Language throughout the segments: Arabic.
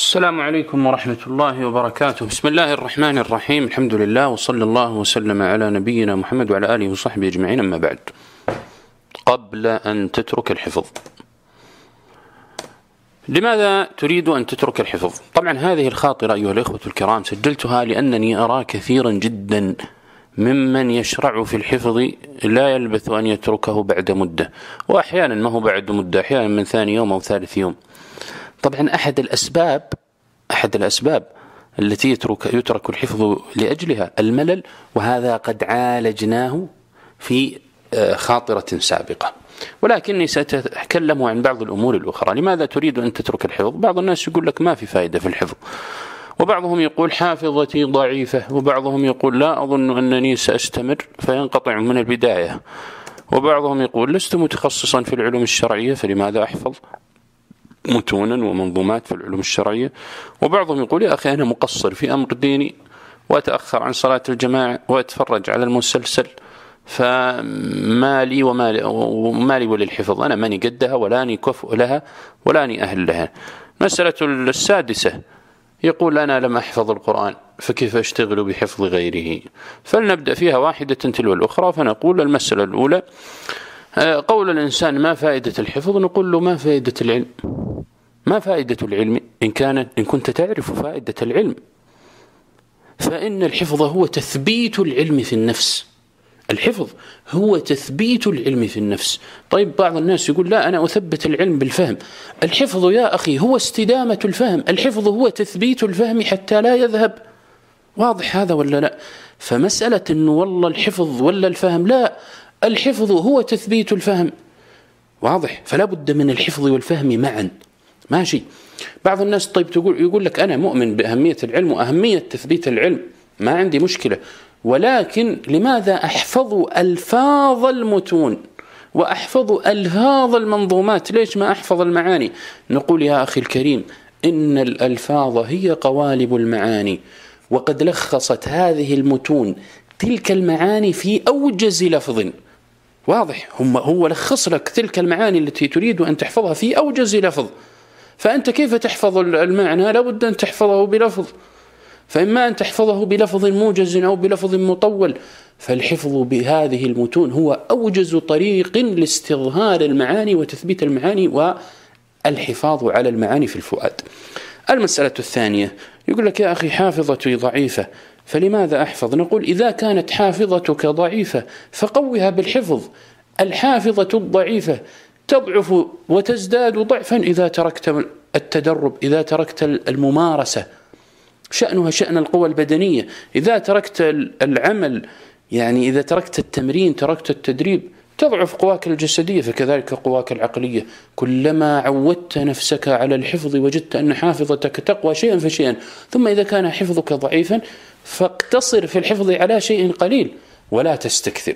السلام عليكم ورحمة الله وبركاته. بسم الله الرحمن الرحيم. الحمد لله وصلى الله وسلم على نبينا محمد وعلى آله وصحبه أجمعين. أما بعد، قبل أن تترك الحفظ، لماذا تريد أن تترك الحفظ؟ طبعا هذه الخاطرة أيها الإخوة الكرام سجلتها لأنني أرى كثيرا جدا ممن يشرع في الحفظ لا يلبث أن يتركه بعد مدة، وأحيانا ما هو بعد مدة، أحيانا من ثاني يوم أو ثالث يوم. طبعا أحد الأسباب التي يترك الحفظ لأجلها الملل، وهذا قد عالجناه في خاطرة سابقة، ولكني سأتكلم عن بعض الأمور الأخرى. لماذا تريد أن تترك الحفظ؟ بعض الناس يقول لك ما في فائدة في الحفظ، وبعضهم يقول حافظتي ضعيفة، وبعضهم يقول لا أظن أنني سأستمر فينقطع من البداية، وبعضهم يقول لست متخصصا في العلوم الشرعية فلماذا أحفظ متونا ومنظومات في العلوم الشرعية، وبعضهم يقول يا أخي أنا مقصر في أمر ديني وأتأخر عن صلاة الجماعة وأتفرج على المسلسل، فمالي ومالي وللحفظ، أنا ماني قدها ولاني كفء لها ولاني أهل لها. مسألة السادسة يقول أنا لم أحفظ القرآن فكيف أشتغل بحفظ غيره؟ فلنبدأ فيها واحدة تلو الأخرى. فنقول المسألة الأولى، قول الإنسان ما فائدة الحفظ؟ نقول له ما فائدة العلم؟ ما فائدة العلم إن كنت تعرف فائدة العلم، فإن الحفظ هو تثبيت العلم في النفس. الحفظ هو تثبيت العلم في النفس. طيب بعض الناس يقول لا أنا أثبت العلم بالفهم. الحفظ يا أخي هو استدامة الفهم، الحفظ هو تثبيت الفهم حتى لا يذهب. واضح هذا ولا لا؟ فمسألة إنه والله الحفظ ولا الفهم، لا، الحفظ هو تثبيت الفهم. واضح؟ فلا بد من الحفظ والفهم معا. ماشي. بعض الناس طيب يقول لك أنا مؤمن بأهمية العلم وأهمية تثبيت العلم، ما عندي مشكلة، ولكن لماذا أحفظ ألفاظ المتون وأحفظ ألفاظ المنظومات؟ ليش ما أحفظ المعاني؟ نقول يا أخي الكريم إن الألفاظ هي قوالب المعاني، وقد لخصت هذه المتون تلك المعاني في أوجز لفظ. واضح؟ هو لخص لك تلك المعاني التي تريد أن تحفظها في أوجز لفظ، فأنت كيف تحفظ المعنى؟ لابد أن تحفظه بلفظ، فإما أن تحفظه بلفظ موجز أو بلفظ مطول. فالحفظ بهذه المتون هو أوجز طريق لاستظهار المعاني وتثبيت المعاني والحفاظ على المعاني في الفؤاد. المسألة الثانية يقول لك يا أخي حافظتي ضعيفة فلماذا أحفظ؟ نقول إذا كانت حافظتك ضعيفة فقوها بالحفظ. الحافظة الضعيفة تضعف وتزداد ضعفا إذا تركت التدرب، إذا تركت الممارسة، شأنها شأن القوى البدنية. إذا تركت العمل، يعني إذا تركت التمرين، تركت التدريب، تضعف قواك الجسدية، فكذلك قواك العقلية. كلما عودت نفسك على الحفظ وجدت أن حافظتك تقوى شيئا فشيئا. ثم إذا كان حفظك ضعيفا فاقتصر في الحفظ على شيء قليل ولا تستكثر.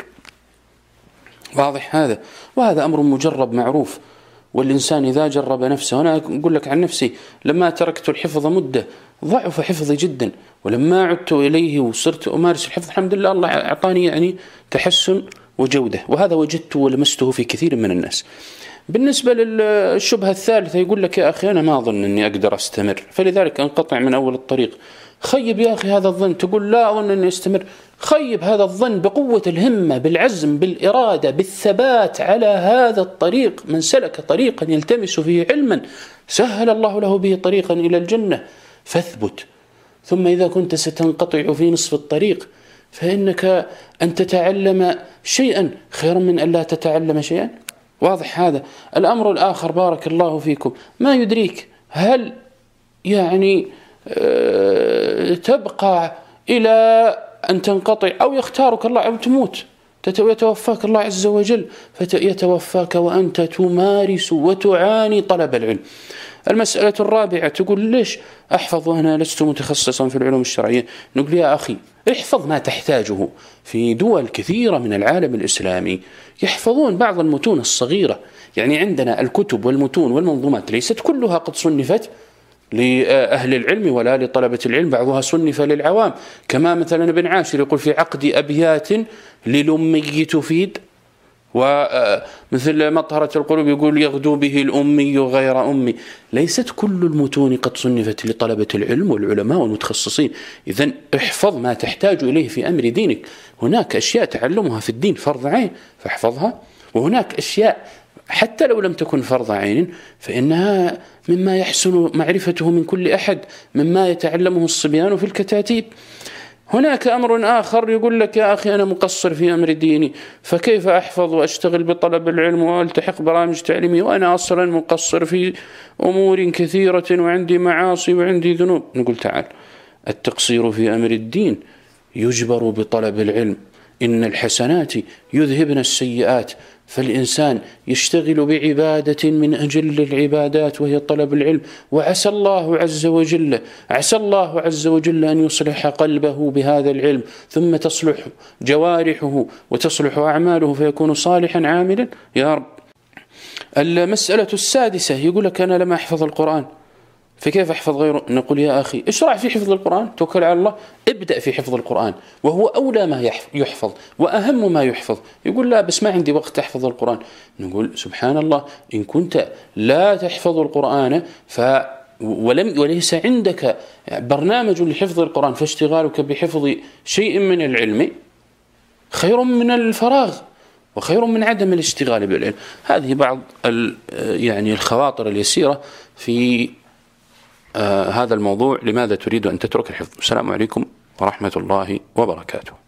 واضح هذا؟ وهذا أمر مجرب معروف، والإنسان إذا جرب نفسه، وأنا أقول لك عن نفسي لما تركت الحفظ مدة ضعف حفظي جدا، ولما عدت إليه وصرت أمارس الحفظ الحمد لله الله أعطاني يعني تحسن وجودة، وهذا وجدته ولمسته في كثير من الناس. بالنسبة للشبهة الثالثة يقول لك يا أخي أنا ما أظن أني أقدر أستمر فلذلك أنقطع من أول الطريق. خيب يا أخي هذا الظن، تقول لا أظن أني أستمر، خيب هذا الظن بقوة الهمة، بالعزم، بالإرادة، بالثبات على هذا الطريق. من سلك طريقا يلتمس فيه علما سهل الله له به طريقا إلى الجنة، فاثبت. ثم إذا كنت ستنقطع في نصف الطريق فإنك أن تتعلم شيئا خير من أن لا تتعلم شيئا. واضح هذا؟ الأمر الآخر بارك الله فيكم، ما يدريك هل يعني تبقى إلى أن تنقطع أو يختارك الله أو تموت، يتوفاك الله عز وجل فيتوفاك وأنت تمارس وتعاني طلب العلم. المسألة الرابعة تقول ليش أحفظ وأنا لست متخصصا في العلوم الشرعية؟ نقول يا أخي احفظ ما تحتاجه. في دول كثيرة من العالم الإسلامي يحفظون بعض المتون الصغيرة، يعني عندنا الكتب والمتون والمنظومات ليست كلها قد صنفت لأهل العلم ولا لطلبة العلم، بعضها صنف للعوام، كما مثلا ابن عاشر يقول في عقد أبيات للأمي تفيد ومثل مطهرة القلوب يقول يغدو به الأمي غير أمي. ليست كل المتون قد صنفت لطلبة العلم والعلماء والمتخصصين. إذن احفظ ما تحتاج إليه في أمر دينك. هناك أشياء تعلمها في الدين فرض عين فاحفظها، وهناك أشياء حتى لو لم تكن فرض عين فإنها مما يحسن معرفته من كل أحد، مما يتعلمه الصبيان في الكتاتيب. هناك أمر آخر يقول لك يا أخي أنا مقصر في أمر ديني، فكيف أحفظ وأشتغل بطلب العلم وألتحق برامج تعليمية وأنا أصلا مقصر في أمور كثيرة وعندي معاصي وعندي ذنوب؟ نقول تعال، التقصير في أمر الدين يجبر بطلب العلم. إن الحسنات يذهبن السيئات، فالإنسان يشتغل بعبادة من أجل العبادات وهي طلب العلم، وعسى الله عز وجل أن يصلح قلبه بهذا العلم، ثم تصلح جوارحه وتصلح أعماله فيكون صالحا عاملا يا رب. المسألة السادسة يقول لك أنا لم أحفظ القرآن فكيف أحفظ غيره؟ نقول يا أخي اشرع في حفظ القرآن، توكل على الله، ابدأ في حفظ القرآن وهو أولى ما يحفظ وأهم ما يحفظ. يقول لا بس ما عندي وقت أحفظ القرآن. نقول سبحان الله، إن كنت لا تحفظ القرآن وليس عندك برنامج لحفظ القرآن فاشتغالك بحفظ شيء من العلم خير من الفراغ وخير من عدم الاشتغال بالعلم. هذه بعض يعني الخواطر اليسيرة في هذا الموضوع. لماذا تريد أن تترك الحفظ؟ السلام عليكم ورحمة الله وبركاته.